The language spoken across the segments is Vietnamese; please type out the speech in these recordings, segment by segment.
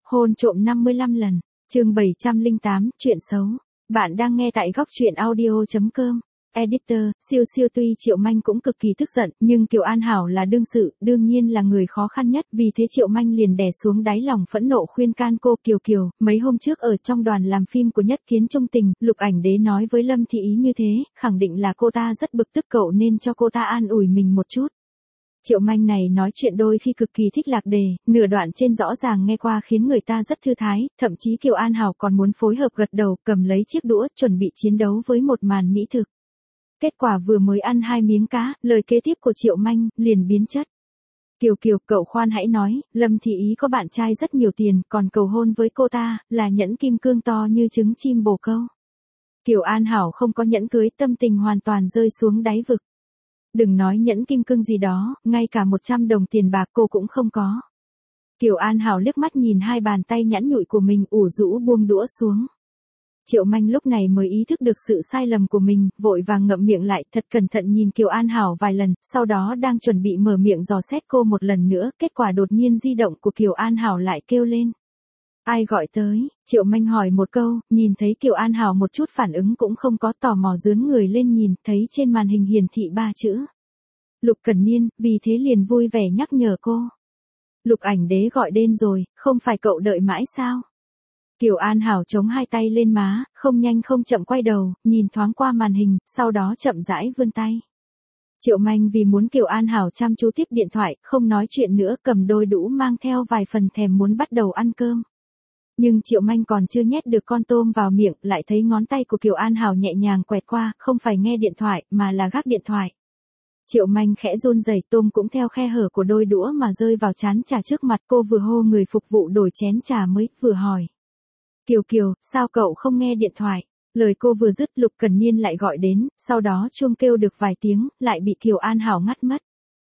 Hôn trộm 55 lần. Chương 708, chuyện xấu. Bạn đang nghe tại góc truyện audio.com. Editor, siêu siêu tuy Triệu Manh cũng cực kỳ tức giận, nhưng Kiều An Hảo là đương sự, đương nhiên là người khó khăn nhất, vì thế Triệu Manh liền đè xuống đáy lòng phẫn nộ khuyên can cô Kiều Kiều. Mấy hôm trước ở trong đoàn làm phim của Nhất Kiến Trung Tình, Lục Ảnh Đế nói với Lâm Thị Ý như thế, khẳng định là cô ta rất bực tức, cậu nên cho cô ta an ủi mình một chút. Triệu Manh này nói chuyện đôi khi cực kỳ thích lạc đề, nửa đoạn trên rõ ràng nghe qua khiến người ta rất thư thái, thậm chí Kiều An Hảo còn muốn phối hợp gật đầu, cầm lấy chiếc đũa, chuẩn bị chiến đấu với một màn mỹ thực. Kết quả vừa mới ăn 2 miếng cá, lời kế tiếp của Triệu Manh liền biến chất. Kiều Kiều, cậu khoan hãy nói, Lâm Thị Ý có bạn trai rất nhiều tiền, còn cầu hôn với cô ta, là nhẫn kim cương to như trứng chim bồ câu. Kiều An Hảo không có nhẫn cưới, tâm tình hoàn toàn rơi xuống đáy vực. Đừng nói nhẫn kim cương gì đó, ngay cả 100 đồng tiền bạc cô cũng không có. Kiều An Hảo liếc mắt nhìn hai bàn tay nhẵn nhụi của mình, ủ rũ buông đũa xuống. Triệu Manh lúc này mới ý thức được sự sai lầm của mình, vội vàng ngậm miệng lại, thật cẩn thận nhìn Kiều An Hảo vài lần, sau đó đang chuẩn bị mở miệng dò xét cô một lần nữa, kết quả đột nhiên di động của Kiều An Hảo lại kêu lên. Ai gọi tới? Triệu Manh hỏi một câu, nhìn thấy Kiều An Hảo một chút phản ứng cũng không có, tò mò dướn người lên nhìn, thấy trên màn hình hiển thị 3 chữ. Lục Cẩn Niên, vì thế liền vui vẻ nhắc nhở cô. Lục Ảnh Đế gọi đến rồi, không phải cậu đợi mãi sao? Kiều An Hảo chống hai tay lên má, không nhanh không chậm quay đầu, nhìn thoáng qua màn hình, sau đó chậm rãi vươn tay. Triệu Manh vì muốn Kiều An Hảo chăm chú tiếp điện thoại, không nói chuyện nữa, cầm đôi đũa mang theo vài phần thèm muốn bắt đầu ăn cơm. Nhưng Triệu Manh còn chưa nhét được con tôm vào miệng, lại thấy ngón tay của Kiều An Hảo nhẹ nhàng quẹt qua, không phải nghe điện thoại, mà là gác điện thoại. Triệu Manh khẽ run rẩy, tôm cũng theo khe hở của đôi đũa mà rơi vào chán trà trước mặt cô, vừa hô người phục vụ đổi chén trà mới, vừa hỏi. Kiều Kiều, sao cậu không nghe điện thoại? Lời cô vừa dứt, Lục Cẩn Niên lại gọi đến, sau đó chuông kêu được vài tiếng, lại bị Kiều An Hảo ngắt mất.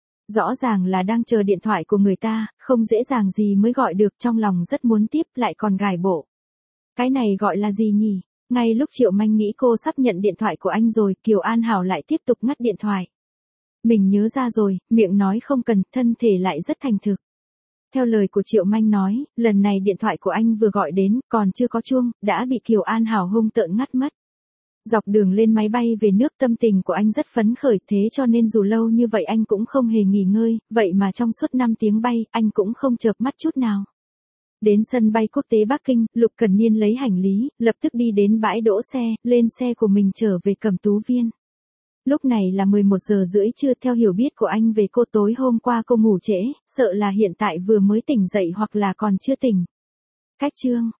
Rõ ràng là đang chờ điện thoại của người ta, không dễ dàng gì mới gọi được, trong lòng rất muốn tiếp, lại còn gài bộ. Cái này gọi là gì nhỉ? Ngay lúc Triệu Manh nghĩ cô sắp nhận điện thoại của anh rồi, Kiều An Hảo lại tiếp tục ngắt điện thoại. Mình nhớ ra rồi, miệng nói không cần, thân thể lại rất thành thực. Theo lời của Triệu Manh nói, lần này điện thoại của anh vừa gọi đến, còn chưa có chuông, đã bị Kiều An Hảo hung tợn ngắt mất. Dọc đường lên máy bay về nước, tâm tình của anh rất phấn khởi, thế cho nên dù lâu như vậy anh cũng không hề nghỉ ngơi, vậy mà trong suốt 5 tiếng bay, anh cũng không chợp mắt chút nào. Đến sân bay quốc tế Bắc Kinh, Lục Cẩn Niên lấy hành lý, lập tức đi đến bãi đỗ xe, lên xe của mình trở về Cẩm Tú Viên. Lúc này là 11 giờ rưỡi trưa, theo hiểu biết của anh về cô, tối hôm qua cô ngủ trễ, sợ là hiện tại vừa mới tỉnh dậy hoặc là còn chưa tỉnh. Cách chương